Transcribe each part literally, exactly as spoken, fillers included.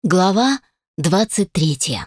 Глава двадцать третья.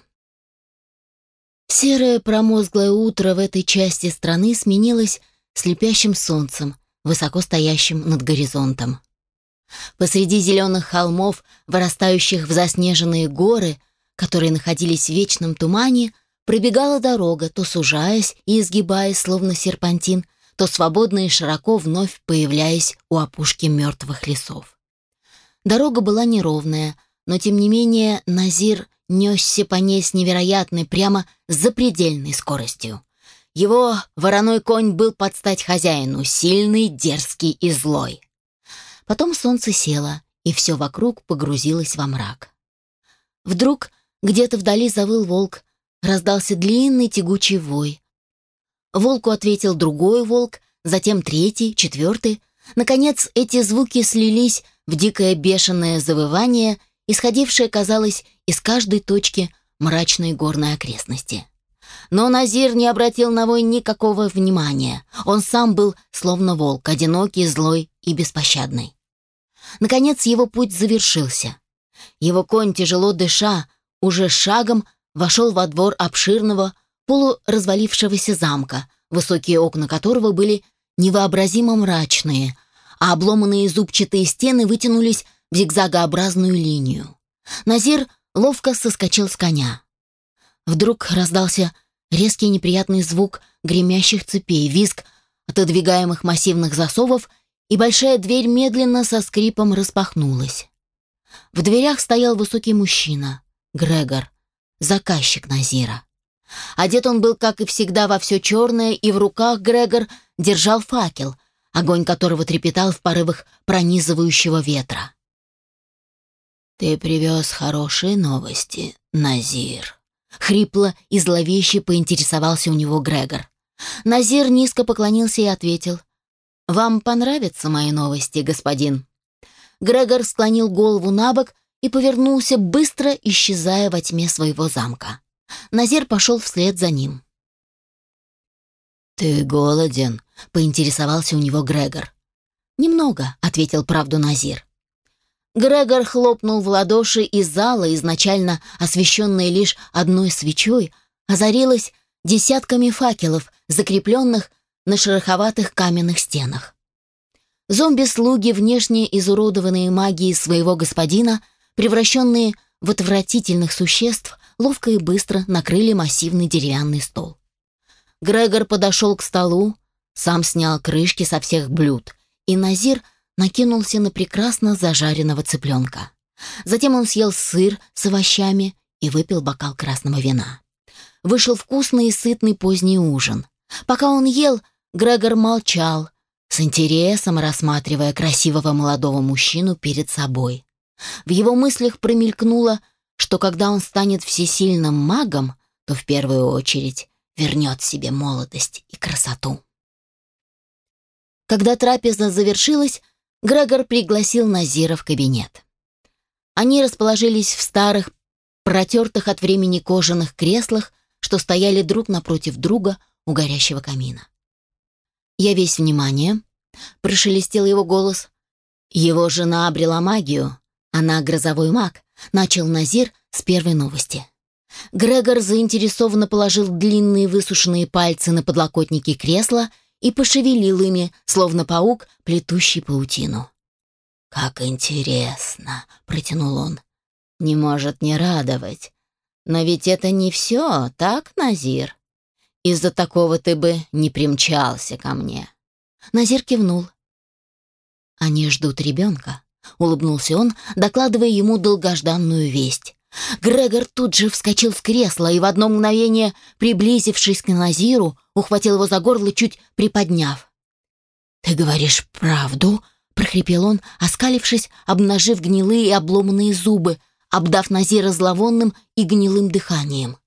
Серое промозглое утро в этой части страны сменилось слепящим солнцем, высоко стоящим над горизонтом. Посреди зеленых холмов, вырастающих в заснеженные горы, которые находились в вечном тумане, пробегала дорога, то сужаясь и изгибаясь, словно серпантин, то свободно и широко вновь появляясь у опушки мертвых лесов. Дорога была неровная, но тем не менее Назир несся по ней с невероятной, прямо запредельной скоростью. Его вороной конь был под стать хозяину, сильный, дерзкий и злой. Потом солнце село, и все вокруг погрузилось во мрак. Вдруг где-то вдали завыл волк, раздался длинный тягучий вой. Волку ответил другой волк, затем третий, четвертый. Наконец эти звуки слились в дикое бешеное завывание, исходившее, казалось, из каждой точки мрачной горной окрестности. Но Назир не обратил на вой никакого внимания. Он сам был словно волк, одинокий, злой и беспощадный. Наконец его путь завершился. Его конь, тяжело дыша, уже шагом вошел во двор обширного, полуразвалившегося замка, высокие окна которого были невообразимо мрачные, а обломанные зубчатые стены вытянулись в зигзагообразную линию. Назир ловко соскочил с коня. Вдруг раздался резкий неприятный звук гремящих цепей, визг отодвигаемых массивных засовов, и большая дверь медленно со скрипом распахнулась. В дверях стоял высокий мужчина, Грегор, заказчик Назира. Одет он был, как и всегда, во все черное, и в руках Грегор держал факел, огонь которого трепетал в порывах пронизывающего ветра. «Ты привез хорошие новости, Назир», — хрипло и зловеще поинтересовался у него Грегор. Назир низко поклонился и ответил: «Вам понравятся мои новости, господин?» Грегор склонил голову набок и повернулся, быстро исчезая во тьме своего замка. Назир пошел вслед за ним. «Ты голоден?» — поинтересовался у него Грегор. «Немного», — ответил правду Назир. Грегор хлопнул в ладоши, и зала, изначально освещенная лишь одной свечой, озарилась десятками факелов, закрепленных на шероховатых каменных стенах. Зомби-слуги, внешне изуродованные магией своего господина, превращенные в отвратительных существ, ловко и быстро накрыли массивный деревянный стол. Грегор подошел к столу, сам снял крышки со всех блюд, и Назир накинулся на прекрасно зажаренного цыпленка. Затем он съел сыр с овощами и выпил бокал красного вина. Вышел вкусный и сытный поздний ужин. Пока он ел, Грегор молчал, с интересом рассматривая красивого молодого мужчину перед собой. В его мыслях промелькнуло, что когда он станет всесильным магом, то в первую очередь вернет себе молодость и красоту. Когда трапеза завершилась, Грегор пригласил Назира в кабинет. Они расположились в старых, протертых от времени кожаных креслах, что стояли друг напротив друга у горящего камина. «Я весь внимание», — прошелестел его голос. «Его жена обрела магию, она грозовой маг», — начал Назир с первой новости. Грегор заинтересованно положил длинные высушенные пальцы на подлокотники кресла и пошевелил ими, словно паук, плетущий паутину. «Как интересно», — протянул он. «Не может не радовать. Но ведь это не все, так, Назир? Из-за такого ты бы не примчался ко мне». Назир кивнул. «Они ждут ребенка», — улыбнулся он, докладывая ему долгожданную весть. Грегор тут же вскочил с кресла и в одно мгновение, приблизившись к Назиру, ухватил его за горло, чуть приподняв. «Ты говоришь правду?» — прохрипел он, оскалившись, обнажив гнилые и обломанные зубы, обдав Назира зловонным и гнилым дыханием.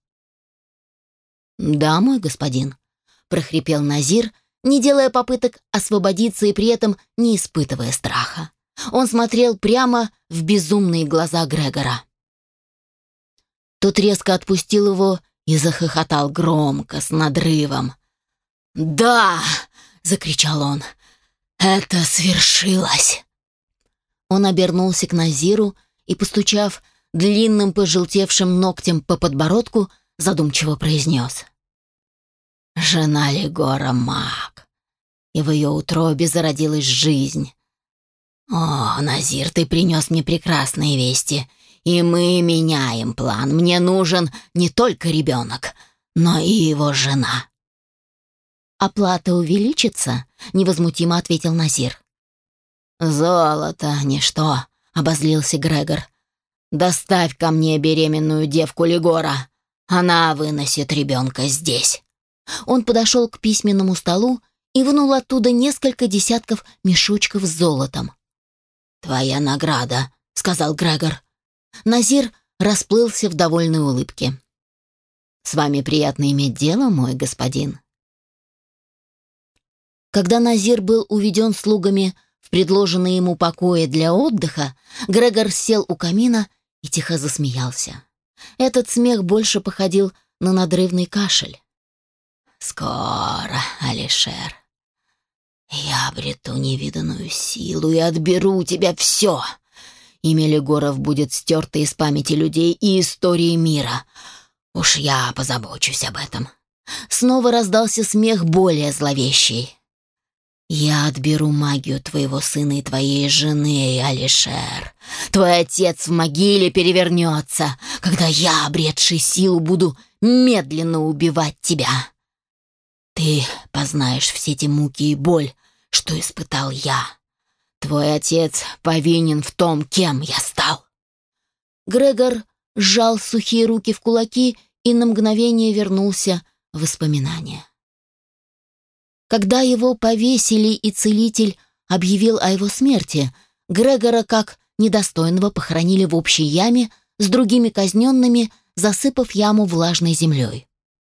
«Да, мой господин», — прохрипел Назир, не делая попыток освободиться и при этом не испытывая страха. Он смотрел прямо в безумные глаза Грегора. Тот резко отпустил его и захохотал громко, с надрывом. «Да!» — закричал он. «Это свершилось!» Он обернулся к Назиру и, постучав длинным пожелтевшим ногтем по подбородку, задумчиво произнес. «Жена Легора маг, и в ее утробе зародилась жизнь. О, Назир, ты принес мне прекрасные вести, и мы меняем план. Мне нужен не только ребенок, но и его жена». «Оплата увеличится?» — невозмутимо ответил Назир. «Золото — ничто», — обозлился Грегор. «Доставь ко мне беременную девку Легора. Она выносит ребенка здесь». Он подошел к письменному столу и вынул оттуда несколько десятков мешочков с золотом. «Твоя награда», — сказал Грегор. Назир расплылся в довольной улыбке. «С вами приятно иметь дело, мой господин». Когда Назир был уведен слугами в предложенные ему покои для отдыха, Грегор сел у камина и тихо засмеялся. Этот смех больше походил на надрывный кашель. «Скоро, Алишер, я обрету невиданную силу и отберу у тебя все. Имя Легоров будет стерто из памяти людей и истории мира. Уж я позабочусь об этом». Снова раздался смех более зловещий. «Я отберу магию твоего сына и твоей жены, Алишер. Твой отец в могиле перевернется, когда я, обретший силу, буду медленно убивать тебя. Ты познаешь все те муки и боль, что испытал я. Твой отец повинен в том, кем я стал». Грегор сжал сухие руки в кулаки и на мгновение вернулся в воспоминания. Когда его повесили и целитель объявил о его смерти, Грегора как недостойного похоронили в общей яме с другими казненными, засыпав яму влажной землей.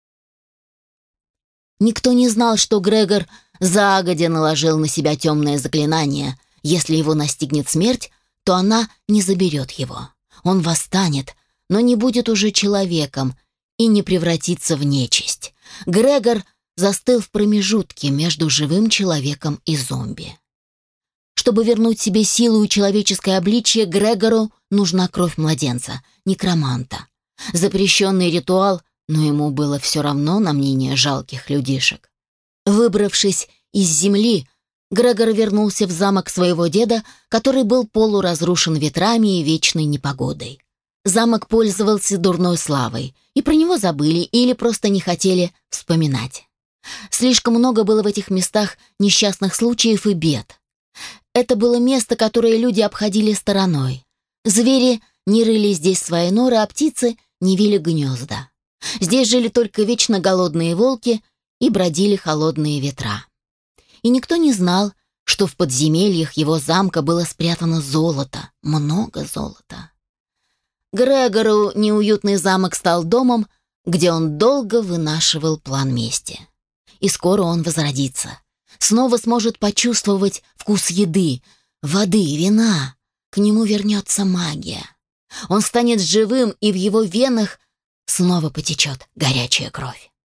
Никто не знал, что Грегор загодя наложил на себя темное заклинание. Если его настигнет смерть, то она не заберет его. Он восстанет, но не будет уже человеком и не превратится в нечисть. Грегор застыл в промежутке между живым человеком и зомби. Чтобы вернуть себе силу и человеческое обличие, Грегору нужна кровь младенца, некроманта. Запрещенный ритуал, но ему было все равно на мнение жалких людишек. Выбравшись из земли, Грегор вернулся в замок своего деда, который был полуразрушен ветрами и вечной непогодой. Замок пользовался дурной славой, и про него забыли или просто не хотели вспоминать. Слишком много было в этих местах несчастных случаев и бед. Это было место, которое люди обходили стороной. Звери не рыли здесь свои норы, а птицы не вили гнезда. Здесь жили только вечно голодные волки и бродили холодные ветра. И никто не знал, что в подземельях его замка было спрятано золото, много золота. Грегору неуютный замок стал домом, где он долго вынашивал план мести. И скоро он возродится. Снова сможет почувствовать вкус еды, воды, вина. К нему вернется магия. Он станет живым, и в его венах снова потечет горячая кровь.